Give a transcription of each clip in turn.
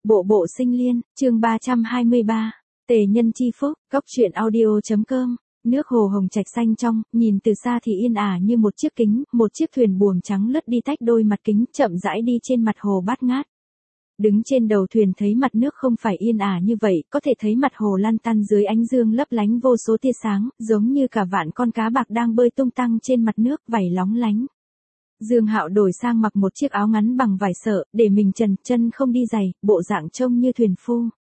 Bộ bộ sinh liên, chương 323. Tề nhân chi phúc, góc truyện audio.com. Nước hồ hồng trạch xanh trong, nhìn từ xa thì yên ả như một chiếc kính, một chiếc thuyền buồm trắng lướt đi tách đôi mặt kính, chậm rãi đi trên mặt hồ bát ngát. Đứng trên đầu thuyền thấy mặt nước không phải yên ả như vậy, có thể thấy mặt hồ lăn tăn dưới ánh dương lấp lánh vô số tia sáng, giống như cả vạn con cá bạc đang bơi tung tăng trên mặt nước, vảy lóng lánh. Dương Hạo đổi sang mặc một chiếc áo ngắn bằng vải sợ, để mình trần chân không đi giày, bộ dạng trông như thuyền phu.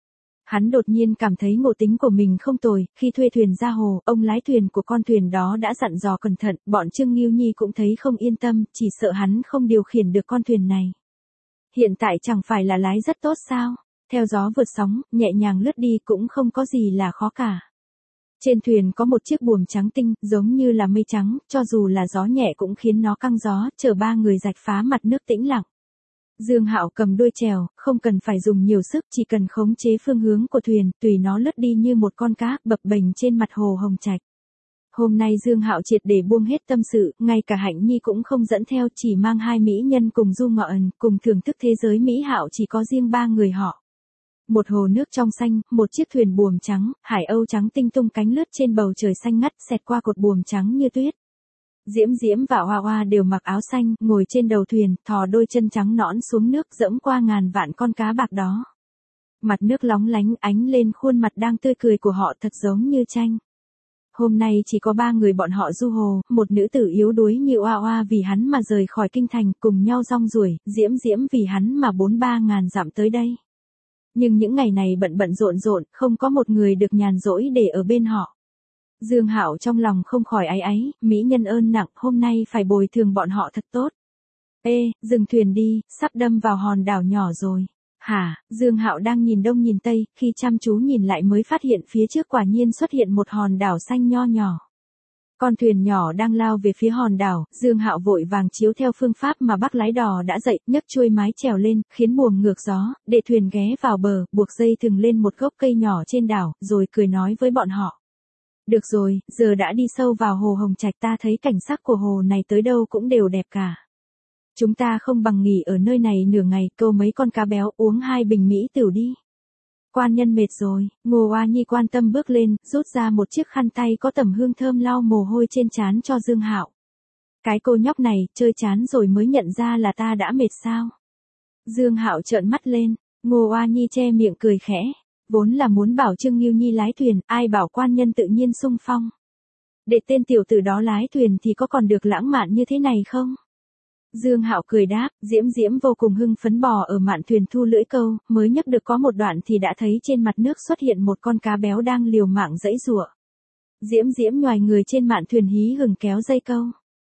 Hắn đột nhiên cảm thấy ngộ tính của mình không tồi, khi thuê thuyền ra hồ, ông lái thuyền của con thuyền đó đã dặn dò cẩn thận, bọn Trương Ngưu Nhi cũng thấy không yên tâm, chỉ sợ hắn không điều khiển được con thuyền này. Hiện tại chẳng phải là lái rất tốt sao, theo gió vượt sóng, nhẹ nhàng lướt đi cũng không có gì là khó cả. Trên thuyền có một chiếc buồm trắng tinh, giống như là mây trắng, cho dù là gió nhẹ cũng khiến nó căng gió, chở ba người rạch phá mặt nước tĩnh lặng. Dương Hạo cầm đuôi chèo, không cần phải dùng nhiều sức, chỉ cần khống chế phương hướng của thuyền, tùy nó lướt đi như một con cá, bập bềnh trên mặt hồ hồng trạch. Hôm nay Dương Hạo triệt để buông hết tâm sự, ngay cả Hạnh Nhi cũng không dẫn theo, chỉ mang hai mỹ nhân cùng du ngọn, cùng thưởng thức thế giới mỹ hảo chỉ có riêng ba người họ. Một hồ nước trong xanh, một chiếc thuyền buồm trắng, hải âu trắng tinh tung cánh lướt trên bầu trời xanh ngắt, xẹt qua cột buồm trắng như tuyết. Diễm Diễm và Hoa Hoa đều mặc áo xanh, ngồi trên đầu thuyền, thò đôi chân trắng nõn xuống nước, dẫm qua ngàn vạn con cá bạc đó. Mặt nước lóng lánh ánh lên khuôn mặt đang tươi cười của họ thật giống như tranh. Hôm nay chỉ có ba người bọn họ du hồ, một nữ tử yếu đuối như Hoa Hoa vì hắn mà rời khỏi kinh thành, cùng nhau rong ruổi, Diễm Diễm vì hắn mà 43.000 dặm tới đây. Nhưng những ngày này bận rộn rộn, không có một người được nhàn rỗi để ở bên họ. Dương Hạo trong lòng không khỏi áy áy, mỹ nhân ơn nặng, hôm nay phải bồi thường bọn họ thật tốt. Ê, dừng thuyền đi, sắp đâm vào hòn đảo nhỏ rồi. Hả, Dương Hạo đang nhìn đông nhìn tây, khi chăm chú nhìn lại mới phát hiện phía trước quả nhiên xuất hiện một hòn đảo xanh nho nhỏ. Con thuyền nhỏ đang lao về phía hòn đảo, Dương Hạo vội vàng chiếu theo phương pháp mà bác lái đò đã dạy, nhấc chuôi mái chèo lên, khiến buồm ngược gió, để thuyền ghé vào bờ, buộc dây thừng lên một gốc cây nhỏ trên đảo, rồi cười nói với bọn họ. Được rồi, giờ đã đi sâu vào hồ hồng trạch, ta thấy cảnh sắc của hồ này tới đâu cũng đều đẹp cả. Chúng ta không bằng nghỉ ở nơi này nửa ngày, câu mấy con cá béo, uống 2 bình mỹ tửu đi. Quan nhân mệt rồi, Ngô Oa Nhi quan tâm bước lên, rút ra một chiếc khăn tay có tẩm hương thơm lau mồ hôi trên trán cho Dương Hạo. Cái cô nhóc này, chơi chán rồi mới nhận ra là ta đã mệt sao? Dương Hạo trợn mắt lên, Ngô Oa Nhi che miệng cười khẽ. Vốn là muốn bảo Trương Ngưu Nhi lái thuyền, ai bảo quan nhân tự nhiên xung phong. Để tên tiểu tử đó lái thuyền thì có còn được lãng mạn như thế này không? Dương Hạo cười đáp, Diễm Diễm vô cùng hưng phấn bò ở mạn thuyền thu lưỡi câu, mới nhấc được có một đoạn thì đã thấy trên mặt nước xuất hiện một con cá béo đang liều mạng giãy giụa. Diễm Diễm nhoài người trên mạn thuyền hí hửng kéo dây câu.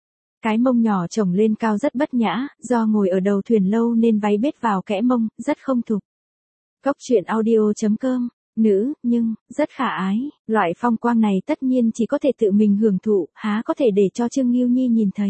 Cái mông nhỏ chồng lên cao rất bất nhã, do ngồi ở đầu thuyền lâu nên váy bết vào kẽ mông, rất không thục. Góc truyện audio.com, nữ, nhưng, rất khả ái, loại phong quang này tất nhiên chỉ có thể tự mình hưởng thụ, há có thể để cho Trương Ngưu Nhi nhìn thấy.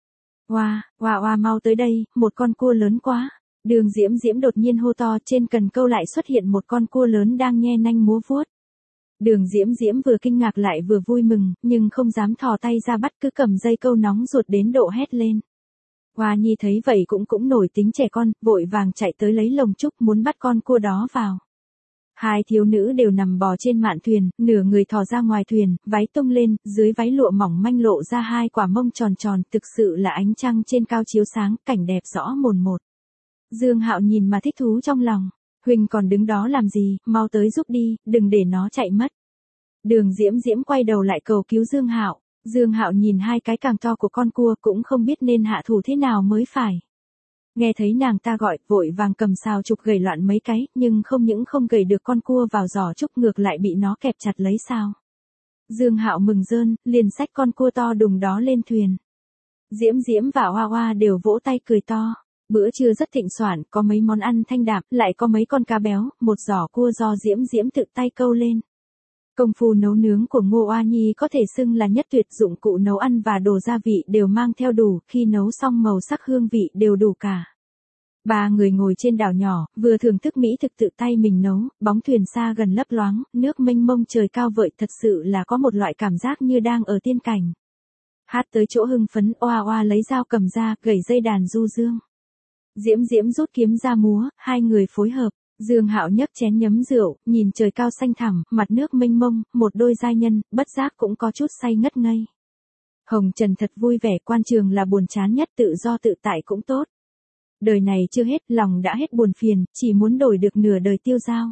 Hoa mau tới đây, một con cua lớn quá. Đường Diễm Diễm đột nhiên hô to, trên cần câu lại xuất hiện một con cua lớn đang nhe nanh múa vuốt. Đường Diễm Diễm vừa kinh ngạc lại vừa vui mừng, nhưng không dám thò tay ra bắt, cứ cầm dây câu nóng ruột đến độ hét lên. Hoa Nhi thấy vậy cũng nổi tính trẻ con, vội vàng chạy tới lấy lồng trúc muốn bắt con cua đó vào. Hai thiếu nữ đều nằm bò trên mạn thuyền, nửa người thò ra ngoài thuyền, váy tung lên, dưới váy lụa mỏng manh lộ ra hai quả mông tròn tròn, thực sự là ánh trăng trên cao chiếu sáng, cảnh đẹp rõ mồn một. Dương Hạo nhìn mà thích thú trong lòng, Huỳnh còn đứng đó làm gì, mau tới giúp đi, đừng để nó chạy mất. Đường Diễm Diễm quay đầu lại cầu cứu Dương Hạo. Dương Hạo nhìn hai cái càng to của con cua cũng không biết nên hạ thủ thế nào mới phải. Nghe thấy nàng ta gọi, vội vàng cầm sào trục gẩy loạn mấy cái, nhưng không những không gẩy được con cua vào giỏ trúc, ngược lại bị nó kẹp chặt lấy sao. Dương Hạo mừng rơn, liền xách con cua to đùng đó lên thuyền. Diễm Diễm và Hoa Hoa đều vỗ tay cười to. Bữa trưa rất thịnh soạn, có mấy món ăn thanh đạm, lại có mấy con cá béo, một giỏ cua do Diễm Diễm tự tay câu lên. Công phu nấu nướng của Ngô Oa Nhi có thể xưng là nhất tuyệt, dụng cụ nấu ăn và đồ gia vị đều mang theo đủ, khi nấu xong màu sắc hương vị đều đủ cả. Ba người ngồi trên đảo nhỏ, vừa thưởng thức mỹ thực tự tay mình nấu, bóng thuyền xa gần lấp loáng, nước mênh mông trời cao vợi, thật sự là có một loại cảm giác như đang ở tiên cảnh. Hát tới chỗ hưng phấn, Oa Oa lấy dao cầm ra, gẩy dây đàn du dương. Diễm Diễm rút kiếm ra múa, hai người phối hợp. Dương Hạo nhấc chén nhấm rượu, nhìn trời cao xanh thẳm, mặt nước mênh mông, một đôi giai nhân, bất giác cũng có chút say ngất ngây. Hồng Trần thật vui vẻ, quan trường là buồn chán nhất, tự do tự tại cũng tốt. Đời này chưa hết, lòng đã hết buồn phiền, chỉ muốn đổi được nửa đời tiêu dao.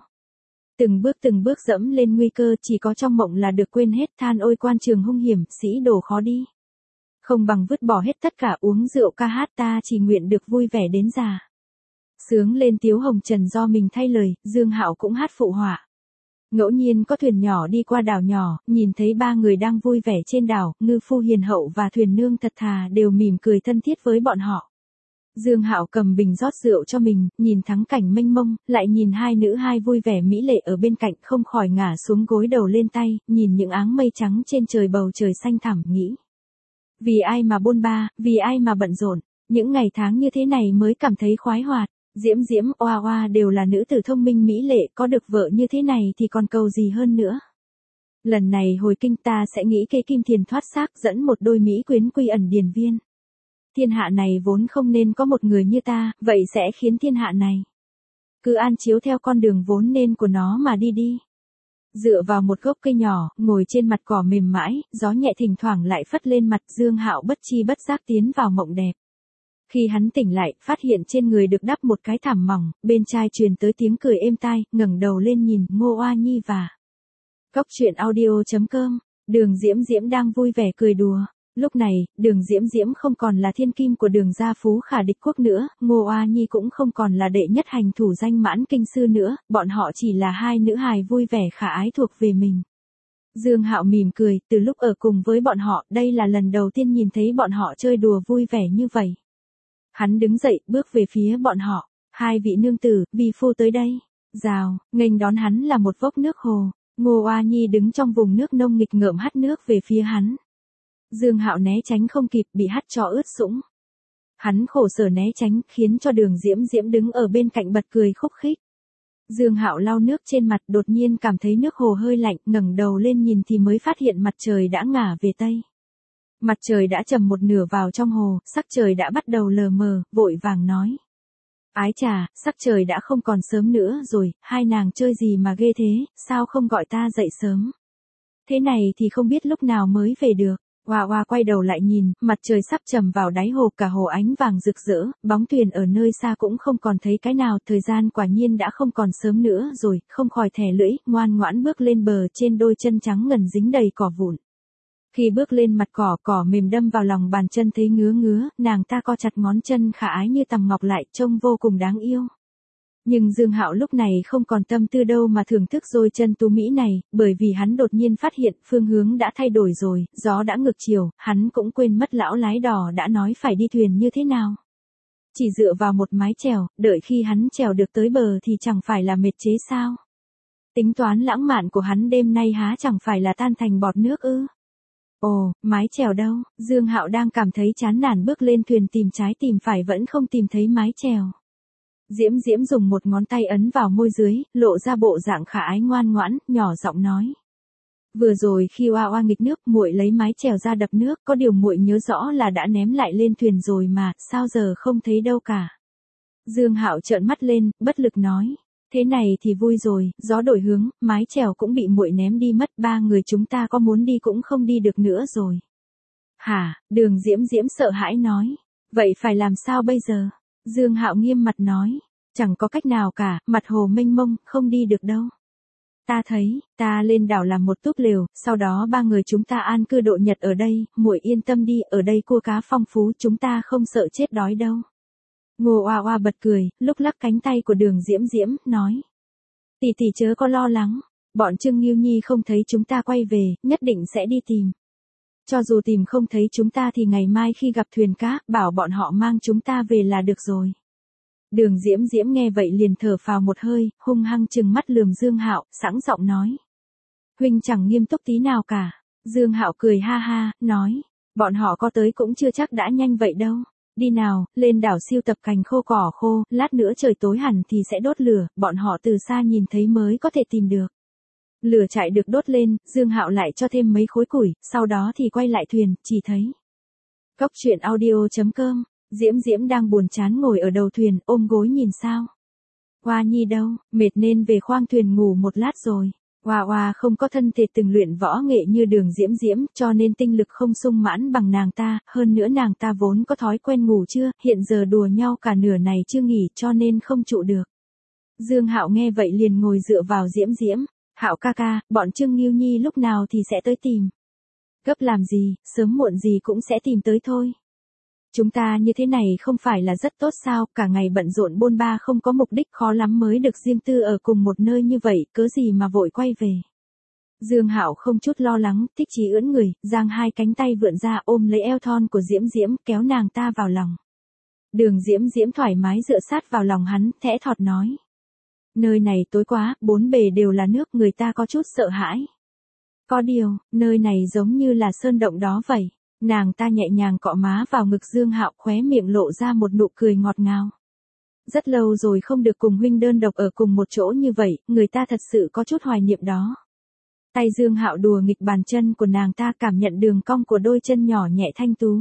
Từng bước dẫm lên nguy cơ, chỉ có trong mộng là được quên hết, than ôi quan trường hung hiểm, sĩ đồ khó đi. Không bằng vứt bỏ hết tất cả, uống rượu ca hát, ta chỉ nguyện được vui vẻ đến già. Sướng lên Tiếu Hồng Trần do mình thay lời, Dương Hạo cũng hát phụ họa. Ngẫu nhiên có thuyền nhỏ đi qua đảo nhỏ, nhìn thấy ba người đang vui vẻ trên đảo, ngư phu hiền hậu và thuyền nương thật thà đều mỉm cười thân thiết với bọn họ. Dương Hạo cầm bình rót rượu cho mình, nhìn thắng cảnh mênh mông, lại nhìn hai nữ hai vui vẻ mỹ lệ ở bên cạnh, không khỏi ngả xuống gối đầu lên tay, nhìn những áng mây trắng trên trời, bầu trời xanh thẳm, nghĩ. Vì ai mà bôn ba, vì ai mà bận rộn, những ngày tháng như thế này mới cảm thấy khoái hoạt. Diễm Diễm, Oa Oa đều là nữ tử thông minh mỹ lệ, có được vợ như thế này thì còn cầu gì hơn nữa. Lần này hồi kinh ta sẽ nghĩ kế Kim Thiền thoát xác, dẫn một đôi mỹ quyến quy ẩn điền viên. Thiên hạ này vốn không nên có một người như ta, vậy sẽ khiến thiên hạ này cứ an chiếu theo con đường vốn nên của nó mà đi đi. Dựa vào một gốc cây nhỏ, ngồi trên mặt cỏ mềm mãi, gió nhẹ thỉnh thoảng lại phất lên mặt, Dương Hạo bất chi bất giác tiến vào mộng đẹp. Khi hắn tỉnh lại, phát hiện trên người được đắp một cái thảm mỏng, bên tai truyền tới tiếng cười êm tai, ngẩng đầu lên nhìn Ngô Oa Nhi và Cốc truyện audio.com. Đường Diễm Diễm đang vui vẻ cười đùa. Lúc này, Đường Diễm Diễm không còn là thiên kim của Đường gia phú khả địch quốc nữa, Ngô Oa Nhi cũng không còn là đệ nhất hành thủ danh mãn kinh sư nữa, bọn họ chỉ là hai nữ hài vui vẻ khả ái thuộc về mình. Dương Hạo mỉm cười, từ lúc ở cùng với bọn họ, đây là lần đầu tiên nhìn thấy bọn họ chơi đùa vui vẻ như vậy. Hắn đứng dậy, bước về phía bọn họ. Hai vị nương tử, vi phu tới đây. Rào, nghênh đón hắn là một vốc nước hồ. Ngô Oa Nhi đứng trong vùng nước nông nghịch ngợm hắt nước về phía hắn. Dương Hạo né tránh không kịp, bị hắt cho ướt sũng. Hắn khổ sở né tránh, khiến cho Đường Diễm Diễm đứng ở bên cạnh bật cười khúc khích. Dương Hạo lau nước trên mặt, đột nhiên cảm thấy nước hồ hơi lạnh, ngẩng đầu lên nhìn thì mới phát hiện mặt trời đã ngả về tây. Mặt trời đã chầm một nửa vào trong hồ, sắc trời đã bắt đầu lờ mờ, vội vàng nói. Ái chà, sắc trời đã không còn sớm nữa rồi, hai nàng chơi gì mà ghê thế, sao không gọi ta dậy sớm. Thế này thì không biết lúc nào mới về được. Oa Oa quay đầu lại nhìn, mặt trời sắp chầm vào đáy hồ, cả hồ ánh vàng rực rỡ, bóng thuyền ở nơi xa cũng không còn thấy cái nào, thời gian quả nhiên đã không còn sớm nữa rồi, không khỏi thè lưỡi, ngoan ngoãn bước lên bờ, trên đôi chân trắng ngần dính đầy cỏ vụn. Khi bước lên mặt cỏ, cỏ mềm đâm vào lòng bàn chân thấy ngứa ngứa, nàng ta co chặt ngón chân khả ái như tằm ngọc lại, trông vô cùng đáng yêu. Nhưng Dương Hạo lúc này không còn tâm tư đâu mà thưởng thức đôi chân tú mỹ này, bởi vì hắn đột nhiên phát hiện phương hướng đã thay đổi rồi, gió đã ngược chiều, hắn cũng quên mất lão lái đò đã nói phải đi thuyền như thế nào. Chỉ dựa vào một mái chèo, đợi khi hắn trèo được tới bờ thì chẳng phải là mệt chế sao. Tính toán lãng mạn của hắn đêm nay há chẳng phải là tan thành bọt nước ư. Ồ, mái chèo đâu? Dương Hạo đang cảm thấy chán nản bước lên thuyền tìm trái tìm phải vẫn không tìm thấy mái chèo. Diễm Diễm dùng một ngón tay ấn vào môi dưới, lộ ra bộ dạng khả ái ngoan ngoãn, nhỏ giọng nói. Vừa rồi khi Oa Oa nghịch nước, muội lấy mái chèo ra đập nước, có điều muội nhớ rõ là đã ném lại lên thuyền rồi mà, sao giờ không thấy đâu cả. Dương Hạo trợn mắt lên, bất lực nói. Thế này thì vui rồi, gió đổi hướng, mái chèo cũng bị muội ném đi mất, ba người chúng ta có muốn đi cũng không đi được nữa rồi. Hả? Đường Diễm Diễm sợ hãi nói. Vậy phải làm sao bây giờ? Dương Hạo nghiêm mặt nói. Chẳng có cách nào cả, mặt hồ mênh mông, không đi được đâu. Ta thấy, ta lên đảo làm một túp lều, sau đó ba người chúng ta an cư độ nhật ở đây, muội yên tâm đi, ở đây cua cá phong phú, chúng ta không sợ chết đói đâu. Ngô Oa Oa bật cười, lúc lắc cánh tay của Đường Diễm Diễm, nói. Tỷ tỷ chớ có lo lắng, bọn Trương Nghiêu Nhi không thấy chúng ta quay về, nhất định sẽ đi tìm. Cho dù tìm không thấy chúng ta thì ngày mai khi gặp thuyền cá, bảo bọn họ mang chúng ta về là được rồi. Đường Diễm Diễm nghe vậy liền thở phào một hơi, hung hăng trừng mắt lườm Dương Hạo, sẵn giọng nói. Huynh chẳng nghiêm túc tí nào cả. Dương Hạo cười ha ha, nói. Bọn họ có tới cũng chưa chắc đã nhanh vậy đâu. Đi nào, lên đảo siêu tập cành khô cỏ khô, lát nữa trời tối hẳn thì sẽ đốt lửa, bọn họ từ xa nhìn thấy mới có thể tìm được. Lửa chạy được đốt lên, Dương Hạo lại cho thêm mấy khối củi, sau đó thì quay lại thuyền, chỉ thấy. Cốc truyện audio.com, Diễm Diễm đang buồn chán ngồi ở đầu thuyền, ôm gối nhìn sao. Hoa Nhi đâu, mệt nên về khoang thuyền ngủ một lát rồi. Hoa Hoa không có thân thể từng luyện võ nghệ như Đường Diễm Diễm, cho nên tinh lực không sung mãn bằng nàng ta, hơn nữa nàng ta vốn có thói quen ngủ trưa, hiện giờ đùa nhau cả nửa này chưa nghỉ cho nên không trụ được. Dương Hạo nghe vậy liền ngồi dựa vào Diễm Diễm. Hạo ca ca, bọn Trương Nghiêu Nhi lúc nào thì sẽ tới tìm. Gấp làm gì, sớm muộn gì cũng sẽ tìm tới thôi. Chúng ta như thế này không phải là rất tốt sao, cả ngày bận rộn bôn ba không có mục đích, khó lắm mới được riêng tư ở cùng một nơi như vậy, cớ gì mà vội quay về. Dương Hạo không chút lo lắng, thích chí ưỡn người, giang hai cánh tay vượn ra ôm lấy eo thon của Diễm Diễm, kéo nàng ta vào lòng. Đường Diễm Diễm thoải mái dựa sát vào lòng hắn, thẽ thọt nói. Nơi này tối quá, bốn bề đều là nước, người ta có chút sợ hãi. Có điều, nơi này giống như là sơn động đó vậy. Nàng ta nhẹ nhàng cọ má vào ngực Dương Hạo, khóe miệng lộ ra một nụ cười ngọt ngào. Rất lâu rồi không được cùng huynh đơn độc ở cùng một chỗ như vậy, người ta thật sự có chút hoài niệm đó. Tay Dương Hạo đùa nghịch bàn chân của nàng ta, cảm nhận đường cong của đôi chân nhỏ nhẹ thanh tú.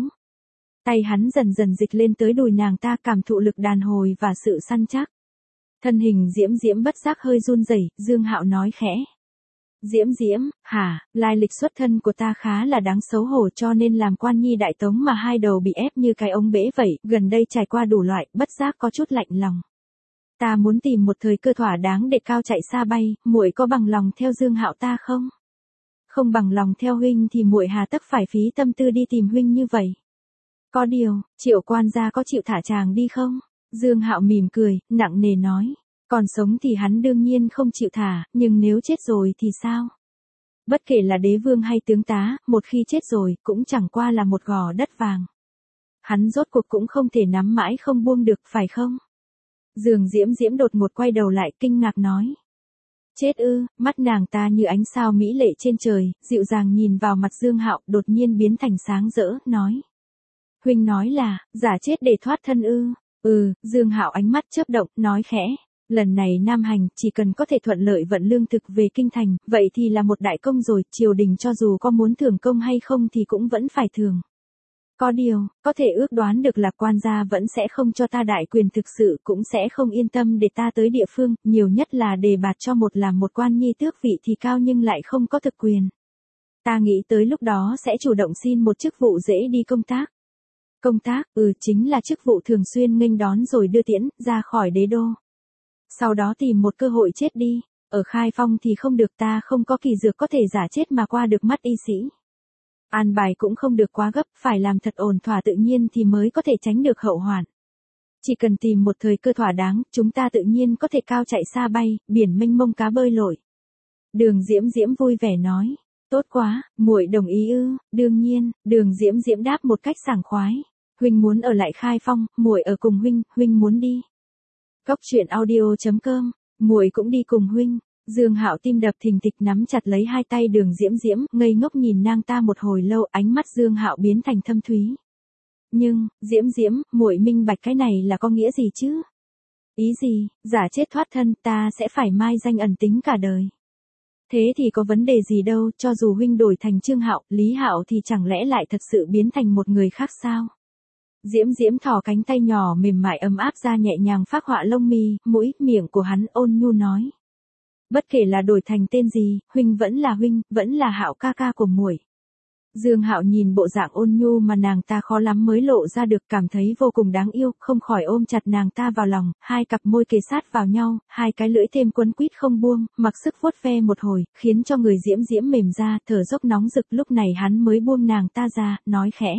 Tay hắn dần dần dịch lên tới đùi nàng ta, cảm thụ lực đàn hồi và sự săn chắc. Thân hình Diễm Diễm bất giác hơi run rẩy, Dương Hạo nói khẽ. Diễm Diễm, hả, lai lịch xuất thân của ta khá là đáng xấu hổ cho nên làm quan nhi đại tống mà hai đầu bị ép như cái ống bể vậy, gần đây trải qua đủ loại, bất giác có chút lạnh lòng. Ta muốn tìm một thời cơ thỏa đáng để cao chạy xa bay, muội có bằng lòng theo Dương Hạo ta không? Không bằng lòng theo huynh thì muội hà tất phải phí tâm tư đi tìm huynh như vậy. Có điều, Triệu quan gia có chịu thả chàng đi không? Dương Hạo mỉm cười, nặng nề nói. Còn sống thì hắn đương nhiên không chịu thả, nhưng nếu chết rồi thì sao? Bất kể là đế vương hay tướng tá, một khi chết rồi, cũng chẳng qua là một gò đất vàng. Hắn rốt cuộc cũng không thể nắm mãi không buông được, phải không? Giường Diễm Diễm đột ngột quay đầu lại, kinh ngạc nói. Chết ư, mắt nàng ta như ánh sao mỹ lệ trên trời, dịu dàng nhìn vào mặt Dương Hạo, đột nhiên biến thành sáng rỡ, nói. Huynh nói là, giả chết để thoát thân ư? Dương Hạo ánh mắt chớp động, nói khẽ. Lần này Nam Hành, chỉ cần có thể thuận lợi vận lương thực về kinh thành, vậy thì là một đại công rồi, triều đình cho dù có muốn thưởng công hay không thì cũng vẫn phải thưởng. Có điều, có thể ước đoán được là quan gia vẫn sẽ không cho ta đại quyền thực sự, cũng sẽ không yên tâm để ta tới địa phương, nhiều nhất là đề bạt cho một làm một quan nhi tước vị thì cao nhưng lại không có thực quyền. Ta nghĩ tới lúc đó sẽ chủ động xin một chức vụ dễ đi công tác. Công tác, chính là chức vụ thường xuyên nghênh đón rồi đưa tiễn, ra khỏi đế đô. Sau đó tìm một cơ hội chết đi, ở Khai Phong thì không được, ta không có kỳ dược có thể giả chết mà qua được mắt y sĩ. An bài cũng không được quá gấp, phải làm thật ổn thỏa tự nhiên thì mới có thể tránh được hậu hoạn. Chỉ cần tìm một thời cơ thỏa đáng, chúng ta tự nhiên có thể cao chạy xa bay, biển mênh mông cá bơi lội. Đường Diễm Diễm vui vẻ nói, tốt quá, muội đồng ý ư? Đương nhiên, Đường Diễm Diễm đáp một cách sảng khoái. Huynh muốn ở lại Khai Phong, muội ở cùng huynh muốn đi. Cốc truyện audio.com, muội cũng đi cùng huynh. Dương Hạo tim đập thình thịch nắm chặt lấy hai tay Đường Diễm Diễm, ngây ngốc nhìn nàng ta một hồi lâu, ánh mắt Dương Hạo biến thành thâm thúy. Nhưng, Diễm Diễm, muội minh bạch cái này là có nghĩa gì chứ? Ý gì, giả chết thoát thân, ta sẽ phải mai danh ẩn tính cả đời. Thế thì có vấn đề gì đâu, cho dù huynh đổi thành Trương Hạo, Lý Hạo thì chẳng lẽ lại thật sự biến thành một người khác sao? Diễm Diễm thò cánh tay nhỏ mềm mại ấm áp ra nhẹ nhàng phác họa lông mi, mũi, miệng của hắn ôn nhu nói. Bất kể là đổi thành tên gì, huynh vẫn là huynh, vẫn là Hạo ca ca của muội. Dương Hạo nhìn bộ dạng ôn nhu mà nàng ta khó lắm mới lộ ra được, cảm thấy vô cùng đáng yêu, không khỏi ôm chặt nàng ta vào lòng, hai cặp môi kề sát vào nhau, hai cái lưỡi thêm quấn quýt không buông, mặc sức vuốt ve một hồi, khiến cho người Diễm Diễm mềm ra, thở dốc nóng rực, lúc này hắn mới buông nàng ta ra, nói khẽ.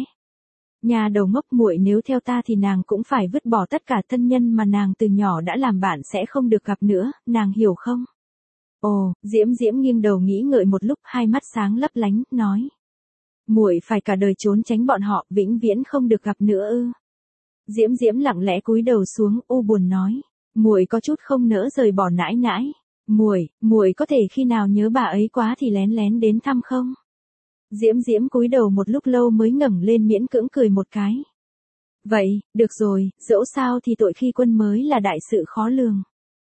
Nhà đầu ngốc, muội nếu theo ta thì nàng cũng phải vứt bỏ tất cả thân nhân mà nàng từ nhỏ đã làm bạn sẽ không được gặp nữa, nàng hiểu không? Ồ, Diễm Diễm nghiêng đầu nghĩ ngợi một lúc, hai mắt sáng lấp lánh, nói. Muội phải cả đời trốn tránh bọn họ, vĩnh viễn không được gặp nữa ư? Diễm Diễm lặng lẽ cúi đầu xuống, u buồn nói. Muội có chút không nỡ rời bỏ nãi nãi. Muội có thể khi nào nhớ bà ấy quá thì lén lén đến thăm không? Diễm Diễm cúi đầu một lúc lâu mới ngẩng lên miễn cưỡng cười một cái. Vậy, được rồi, dẫu sao thì tội khi quân mới là đại sự khó lường.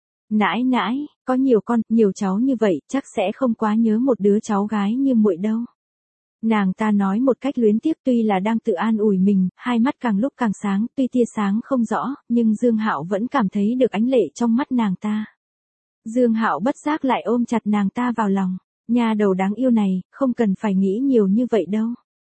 Nãi nãi, có nhiều con, nhiều cháu như vậy, chắc sẽ không quá nhớ một đứa cháu gái như muội đâu. Nàng ta nói một cách luyến tiếc, tuy là đang tự an ủi mình, hai mắt càng lúc càng sáng, tuy tia sáng không rõ, nhưng Dương Hạo vẫn cảm thấy được ánh lệ trong mắt nàng ta. Dương Hạo bất giác lại ôm chặt nàng ta vào lòng. Nha đầu đáng yêu này, không cần phải nghĩ nhiều như vậy đâu.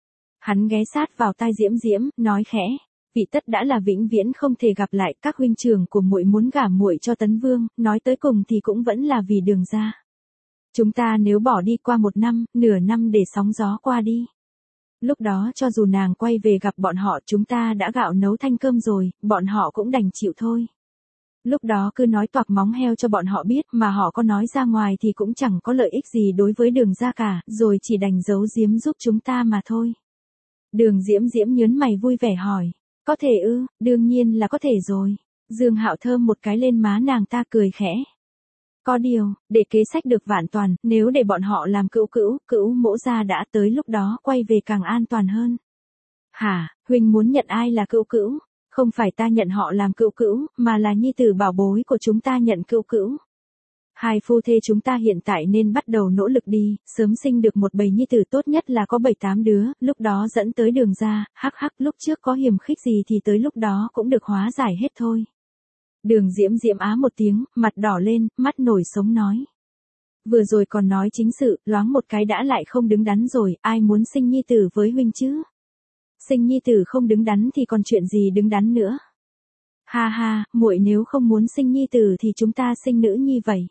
Hắn ghé sát vào tai Diễm Diễm, nói khẽ, vị tất đã là vĩnh viễn không thể gặp lại, các huynh trưởng của muội muốn gả muội cho Tấn Vương, nói tới cùng thì cũng vẫn là vì Đường gia. Chúng ta nếu bỏ đi qua 1 năm, nửa năm để sóng gió qua đi. Lúc đó cho dù nàng quay về gặp bọn họ, chúng ta đã gạo nấu thanh cơm rồi, bọn họ cũng đành chịu thôi. Lúc đó cứ nói toạc móng heo cho bọn họ biết, mà họ có nói ra ngoài thì cũng chẳng có lợi ích gì đối với Đường gia cả, rồi chỉ đành giấu giếm giúp chúng ta mà thôi. Đường Diễm Diễm nhớn mày vui vẻ hỏi, có thể ư? Đương nhiên là có thể rồi. Dương Hạo thơm một cái lên má nàng ta, cười khẽ. Có điều, để kế sách được vạn toàn, nếu để bọn họ làm cữu mỗ gia đã, tới lúc đó quay về càng an toàn hơn. Hả, huynh muốn nhận ai là cữu? Không phải ta nhận họ làm cữu, mà là nhi tử bảo bối của chúng ta nhận cữu. Hai phu thê chúng ta hiện tại nên bắt đầu nỗ lực đi, sớm sinh được một bầy nhi tử, tốt nhất là có 7-8 đứa, lúc đó dẫn tới Đường gia, lúc trước có hiềm khích gì thì tới lúc đó cũng được hóa giải hết thôi. Đường Diễm Diễm á một tiếng, mặt đỏ lên, mắt nổi sống nói. Vừa rồi còn nói chính sự, loáng một cái đã lại không đứng đắn rồi, ai muốn sinh nhi tử với huynh chứ? Sinh nhi tử không đứng đắn thì còn chuyện gì đứng đắn nữa? Ha ha, muội nếu không muốn sinh nhi tử thì chúng ta sinh nữ nhi vậy.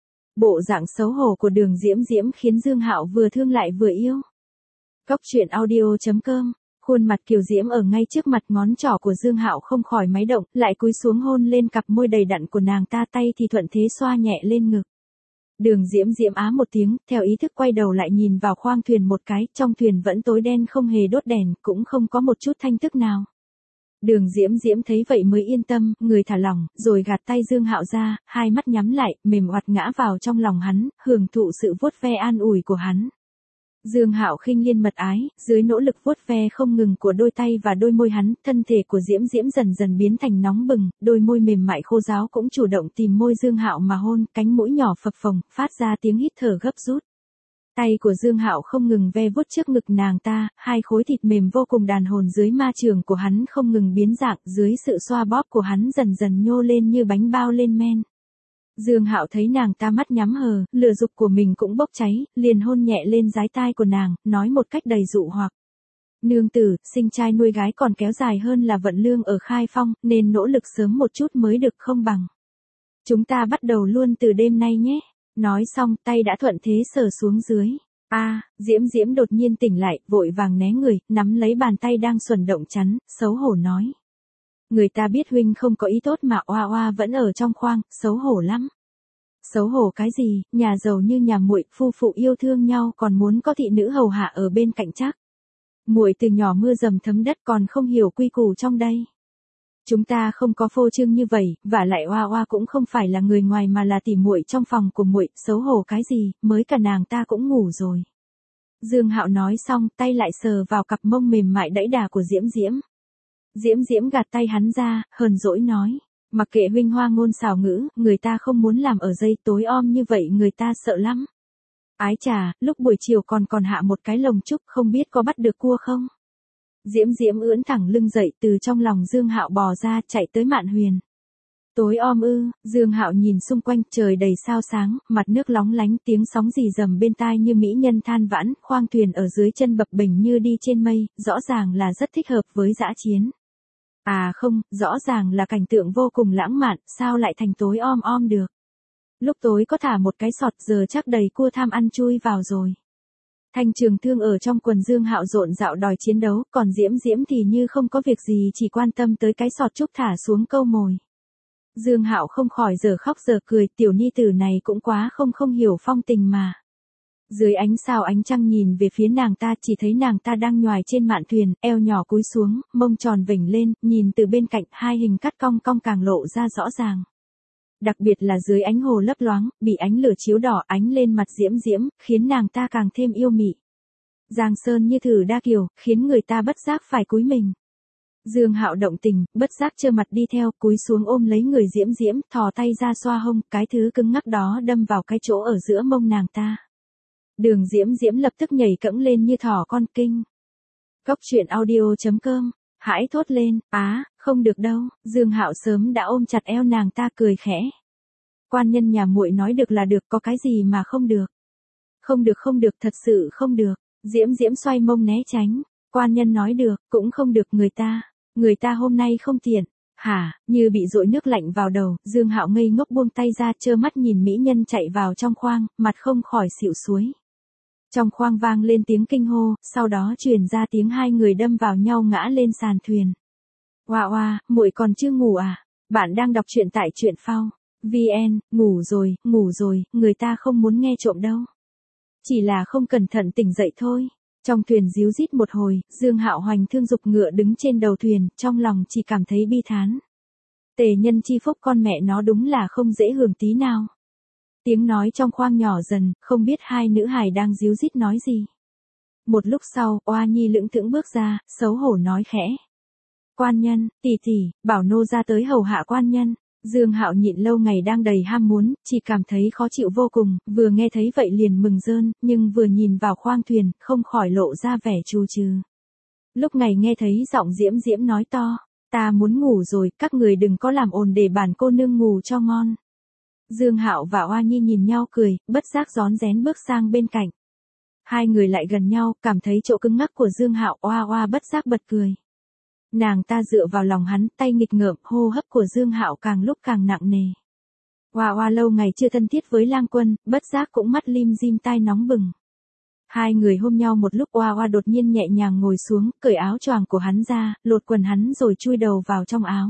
Bộ dạng xấu hổ của Đường Diễm Diễm khiến Dương Hạo vừa thương lại vừa yêu. Cóc truyện audio.com. Khuôn mặt kiều diễm ở ngay trước mặt, ngón trỏ của Dương Hạo không khỏi máy động, lại cúi xuống hôn lên cặp môi đầy đặn của nàng ta, tay thì thuận thế xoa nhẹ lên ngực. Đường Diễm Diễm á một tiếng, theo ý thức quay đầu lại nhìn vào khoang thuyền một cái, trong thuyền vẫn tối đen không hề đốt đèn, cũng không có một chút thanh thức nào. Đường Diễm Diễm thấy vậy mới yên tâm, người thả lỏng, rồi gạt tay Dương Hạo ra, hai mắt nhắm lại, mềm oặt ngã vào trong lòng hắn, hưởng thụ sự vuốt ve an ủi của hắn. Dương Hạo khinh liên mật ái, dưới nỗ lực vuốt ve không ngừng của đôi tay và đôi môi hắn, thân thể của Diễm Diễm dần dần biến thành nóng bừng, đôi môi mềm mại khô ráo cũng chủ động tìm môi Dương Hạo mà hôn, cánh mũi nhỏ phập phồng, phát ra tiếng hít thở gấp rút. Tay của Dương Hạo không ngừng ve vuốt trước ngực nàng ta, hai khối thịt mềm vô cùng đàn hồn dưới ma trường của hắn không ngừng biến dạng, dưới sự xoa bóp của hắn dần dần nhô lên như bánh bao lên men. Dương Hạo thấy nàng ta mắt nhắm hờ, lửa dục của mình cũng bốc cháy, liền hôn nhẹ lên dái tai của nàng, nói một cách đầy dụ hoặc. Nương tử, sinh trai nuôi gái còn kéo dài hơn là vận lương ở Khai Phong, nên nỗ lực sớm một chút mới được không bằng. Chúng ta bắt đầu luôn từ đêm nay nhé. Nói xong, tay đã thuận thế sờ xuống dưới. Diễm Diễm đột nhiên tỉnh lại, vội vàng né người, nắm lấy bàn tay đang xuẩn động chắn, xấu hổ nói. Người ta biết huynh không có ý tốt mà oa oa vẫn ở trong khoang, xấu hổ lắm. Xấu hổ cái gì, nhà giàu như nhà muội, phu phụ yêu thương nhau còn muốn có thị nữ hầu hạ ở bên cạnh chắc. Muội từ nhỏ mưa dầm thấm đất còn không hiểu quy củ trong đây. Chúng ta không có phô trương như vậy, và lại oa oa cũng không phải là người ngoài mà là tỉ muội trong phòng của muội, xấu hổ cái gì, mới cả nàng ta cũng ngủ rồi. Dương Hạo nói xong, tay lại sờ vào cặp mông mềm mại đẫy đà của Diễm Diễm. Diễm Diễm gạt tay hắn ra, hờn dỗi nói, mặc kệ huynh hoa ngôn xảo ngữ, người ta không muốn làm ở dây tối om như vậy, người ta sợ lắm. Ái chà, lúc buổi chiều còn hạ một cái lồng trúc, không biết có bắt được cua không? Diễm Diễm ưỡn thẳng lưng dậy, từ trong lòng Dương Hạo bò ra, chạy tới Mạn Huyền. Tối om ư? Dương Hạo nhìn xung quanh, trời đầy sao sáng, mặt nước lóng lánh, tiếng sóng rì rầm bên tai như mỹ nhân than vãn, khoang thuyền ở dưới chân bập bềnh như đi trên mây, rõ ràng là rất thích hợp với dã chiến. À không, rõ ràng là cảnh tượng vô cùng lãng mạn, sao lại thành tối om được? Lúc tối có thả một cái sọt, giờ chắc đầy cua tham ăn chui vào rồi. Thanh Trường Thương ở trong quần Dương Hạo rộn rạo đòi chiến đấu, còn Diễm Diễm thì như không có việc gì, chỉ quan tâm tới cái sọt trúc thả xuống câu mồi. Dương Hạo không khỏi giờ khóc giờ cười, tiểu ni tử này cũng quá không hiểu phong tình mà. Dưới ánh sao ánh trăng nhìn về phía nàng ta, chỉ thấy nàng ta đang nhoài trên mạn thuyền, eo nhỏ cúi xuống, mông tròn vểnh lên, nhìn từ bên cạnh, hai hình cắt cong cong càng lộ ra rõ ràng. Đặc biệt là dưới ánh hồ lấp loáng, bị ánh lửa chiếu đỏ ánh lên mặt Diễm Diễm, khiến nàng ta càng thêm yêu mị. Giang sơn như thử đa kiều, khiến người ta bất giác phải cúi mình. Dương Hạo động tình, bất giác trơ mặt đi theo, cúi xuống ôm lấy người Diễm Diễm, thò tay ra xoa hông, cái thứ cứng ngắc đó đâm vào cái chỗ ở giữa mông nàng ta. Đường Diễm Diễm lập tức nhảy cẫng lên như thỏ con kinh. Cốc truyện audio.com, hãi thốt lên, không được đâu, Dương Hạo sớm đã ôm chặt eo nàng ta cười khẽ. Quan nhân nhà muội nói được là được, có cái gì mà không được. Không được, thật sự không được. Diễm Diễm xoay mông né tránh. Quan nhân nói được, cũng không được, người ta hôm nay không tiện. Hả, như bị dội nước lạnh vào đầu, Dương Hạo ngây ngốc buông tay ra, trơ mắt nhìn mỹ nhân chạy vào trong khoang, mặt không khỏi xịu suối. Trong khoang vang lên tiếng kinh hô, sau đó truyền ra tiếng hai người đâm vào nhau ngã lên sàn thuyền. Oa oa, muội còn chưa ngủ à? Bạn đang đọc truyện tại truyện phao VN, ngủ rồi, người ta không muốn nghe trộm đâu. Chỉ là không cẩn thận tỉnh dậy thôi. Trong thuyền díu dít một hồi, Dương Hạo hoành thương dục ngựa đứng trên đầu thuyền, trong lòng chỉ cảm thấy bi thán. Tề nhân chi phúc con mẹ nó đúng là không dễ hưởng tí nào. Tiếng nói trong khoang nhỏ dần, không biết hai nữ hài đang díu dít nói gì. Một lúc sau, Oa Nhi lững thững bước ra, xấu hổ nói khẽ. Quan nhân, tỷ, bảo nô ra tới hầu hạ quan nhân. Dương Hạo nhịn lâu ngày đang đầy ham muốn, chỉ cảm thấy khó chịu vô cùng, vừa nghe thấy vậy liền mừng rơn, nhưng vừa nhìn vào khoang thuyền, không khỏi lộ ra vẻ trù trừ. Lúc này nghe thấy giọng Diễm Diễm nói to, ta muốn ngủ rồi, các người đừng có làm ồn để bản cô nương ngủ cho ngon. Dương Hạo và Oa Nhi nhìn nhau cười, bất giác rón rén bước sang bên cạnh. Hai người lại gần nhau, cảm thấy chỗ cứng ngắc của Dương Hạo, Oa bất giác bật cười. Nàng ta dựa vào lòng hắn, tay nghịch ngợm, hô hấp của Dương Hạo càng lúc càng nặng nề. Oa lâu ngày chưa thân thiết với Lang Quân, bất giác cũng mắt lim dim tai nóng bừng. Hai người hôn nhau một lúc, Oa đột nhiên nhẹ nhàng ngồi xuống, cởi áo choàng của hắn ra, lột quần hắn rồi chui đầu vào trong áo.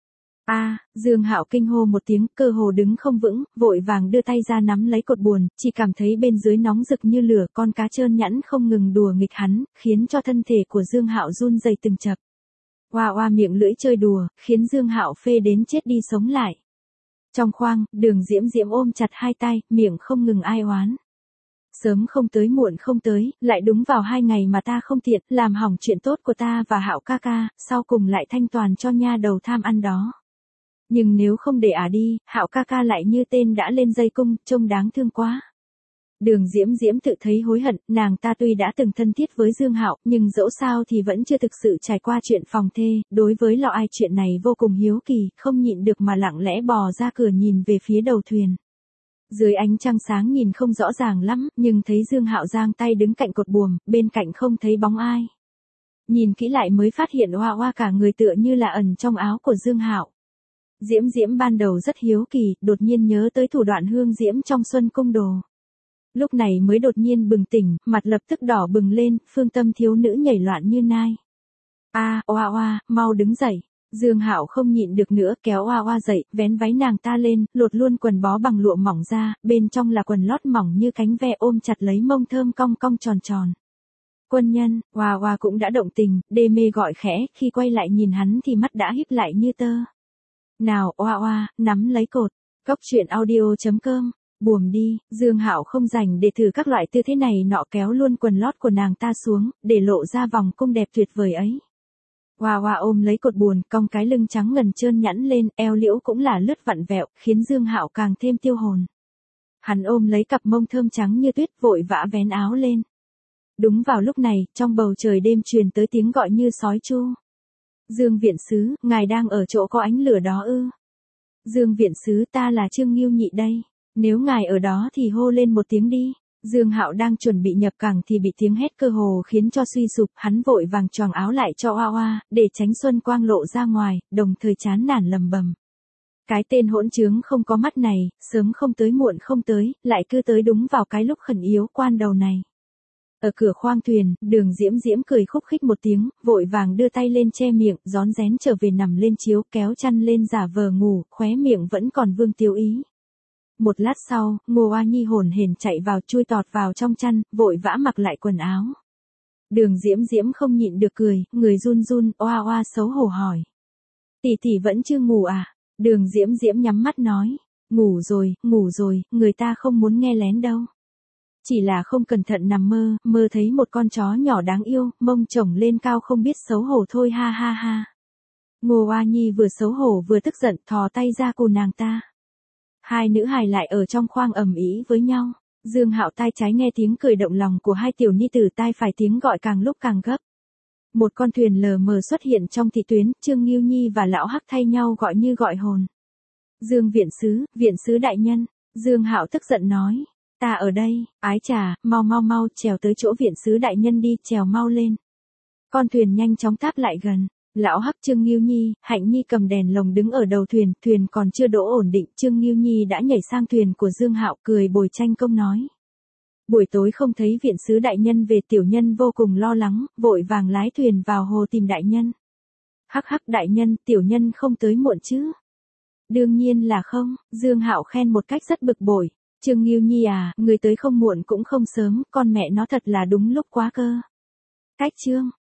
Dương Hạo kinh hô một tiếng, cơ hồ đứng không vững, vội vàng đưa tay ra nắm lấy cột buồm, chỉ cảm thấy bên dưới nóng rực như lửa, con cá trơn nhẵn không ngừng đùa nghịch hắn, khiến cho thân thể của Dương Hạo run rẩy từng chập. Oa miệng lưỡi chơi đùa, khiến Dương Hạo phê đến chết đi sống lại. Trong khoang, Đường Diễm Diễm ôm chặt hai tay, miệng không ngừng ai oán. Sớm không tới muộn không tới, lại đúng vào 2 ngày mà ta không tiện, làm hỏng chuyện tốt của ta và Hạo ca ca, sau cùng lại thanh toàn cho nha đầu tham ăn đó. Nhưng nếu không để đi, Hạo ca ca lại như tên đã lên dây cung, trông đáng thương quá. Đường Diễm Diễm tự thấy hối hận, nàng ta tuy đã từng thân thiết với Dương Hạo, nhưng dẫu sao thì vẫn chưa thực sự trải qua chuyện phòng thê, đối với Lọ Ai chuyện này vô cùng hiếu kỳ, không nhịn được mà lặng lẽ bò ra cửa nhìn về phía đầu thuyền. Dưới ánh trăng sáng nhìn không rõ ràng lắm, nhưng thấy Dương Hạo giang tay đứng cạnh cột buồm, bên cạnh không thấy bóng ai. Nhìn kỹ lại mới phát hiện Oa cả người tựa như là ẩn trong áo của Dương Hạo. Diễm Diễm ban đầu rất hiếu kỳ, đột nhiên nhớ tới thủ đoạn hương diễm trong Xuân Cung Đồ. Lúc này mới đột nhiên bừng tỉnh, mặt lập tức đỏ bừng lên, phương tâm thiếu nữ nhảy loạn như nai. Oa, mau đứng dậy. Dương Hạo không nhịn được nữa, kéo Oa dậy, vén váy nàng ta lên, lột luôn quần bó bằng lụa mỏng ra, bên trong là quần lót mỏng như cánh ve ôm chặt lấy mông thơm cong cong tròn tròn. Quân nhân, Oa cũng đã động tình, đê mê gọi khẽ, khi quay lại nhìn hắn thì mắt đã híp lại như tơ. Nào, Oa, nắm lấy cột. Cốc truyện audio.com. Buồm đi, Dương Hạo không rảnh để thử các loại tư thế này nọ, kéo luôn quần lót của nàng ta xuống, để lộ ra vòng cung đẹp tuyệt vời ấy. Oa ôm lấy cột buồm, cong cái lưng trắng ngần trơn nhẵn lên, eo liễu cũng là lướt vặn vẹo, khiến Dương Hạo càng thêm tiêu hồn. Hắn ôm lấy cặp mông thơm trắng như tuyết, vội vã vén áo lên. Đúng vào lúc này, trong bầu trời đêm truyền tới tiếng gọi như sói chu. Dương viện sứ, ngài đang ở chỗ có ánh lửa đó ư? Dương viện sứ, ta là Trương Nghiêu Nhị đây. Nếu ngài ở đó thì hô lên một tiếng đi. Dương Hạo đang chuẩn bị nhập cảng thì bị tiếng hét cơ hồ khiến cho suy sụp, hắn vội vàng choàng áo lại cho Oa, để tránh xuân quang lộ ra ngoài, đồng thời chán nản lầm bầm. Cái tên hỗn trướng không có mắt này, sớm không tới muộn không tới, lại cứ tới đúng vào cái lúc khẩn yếu quan đầu này. Ở cửa khoang thuyền, Đường Diễm Diễm cười khúc khích một tiếng, vội vàng đưa tay lên che miệng, rón rén trở về nằm lên chiếu, kéo chăn lên giả vờ ngủ, khóe miệng vẫn còn vương tiêu ý. Một lát sau, Ngô Oa Nhi hồn hển chạy vào, chui tọt vào trong chăn, vội vã mặc lại quần áo. Đường Diễm Diễm không nhịn được cười, người run run, Oa xấu hổ hỏi. Tỷ vẫn chưa ngủ à? Đường Diễm Diễm nhắm mắt nói. Ngủ rồi, người ta không muốn nghe lén đâu. Chỉ là không cẩn thận nằm mơ thấy một con chó nhỏ đáng yêu, mông chổng lên cao không biết xấu hổ thôi ha ha ha. Ngô Oa Nhi vừa xấu hổ vừa tức giận, thò tay ra cù nàng ta. Hai nữ hài lại ở trong khoang ầm ĩ với nhau. Dương Hạo tai trái nghe tiếng cười động lòng của hai tiểu ni tử, tai phải tiếng gọi càng lúc càng gấp. Một con thuyền lờ mờ xuất hiện trong thị tuyến, Trương Ngưu Nhi và lão Hắc thay nhau gọi như gọi hồn. Dương viện sứ đại nhân. Dương Hạo tức giận nói, ta ở đây, ái chà, mau trèo tới chỗ viện sứ đại nhân đi, trèo mau lên. Con thuyền nhanh chóng táp lại gần. Lão Hắc, Trương Ngưu Nhi, Hạnh Nhi cầm đèn lồng đứng ở đầu thuyền, thuyền còn chưa đỗ ổn định, Trương Ngưu Nhi đã nhảy sang thuyền của Dương Hạo, cười bồi tranh công nói. Buổi tối không thấy viện sứ đại nhân về, tiểu nhân vô cùng lo lắng, vội vàng lái thuyền vào hồ tìm đại nhân. Hắc hắc, đại nhân, tiểu nhân không tới muộn chứ? Đương nhiên là không, Dương Hạo khen một cách rất bực bội. Trương Ngưu Nhi à, người tới không muộn cũng không sớm, con mẹ nó thật là đúng lúc quá cơ. Cách chương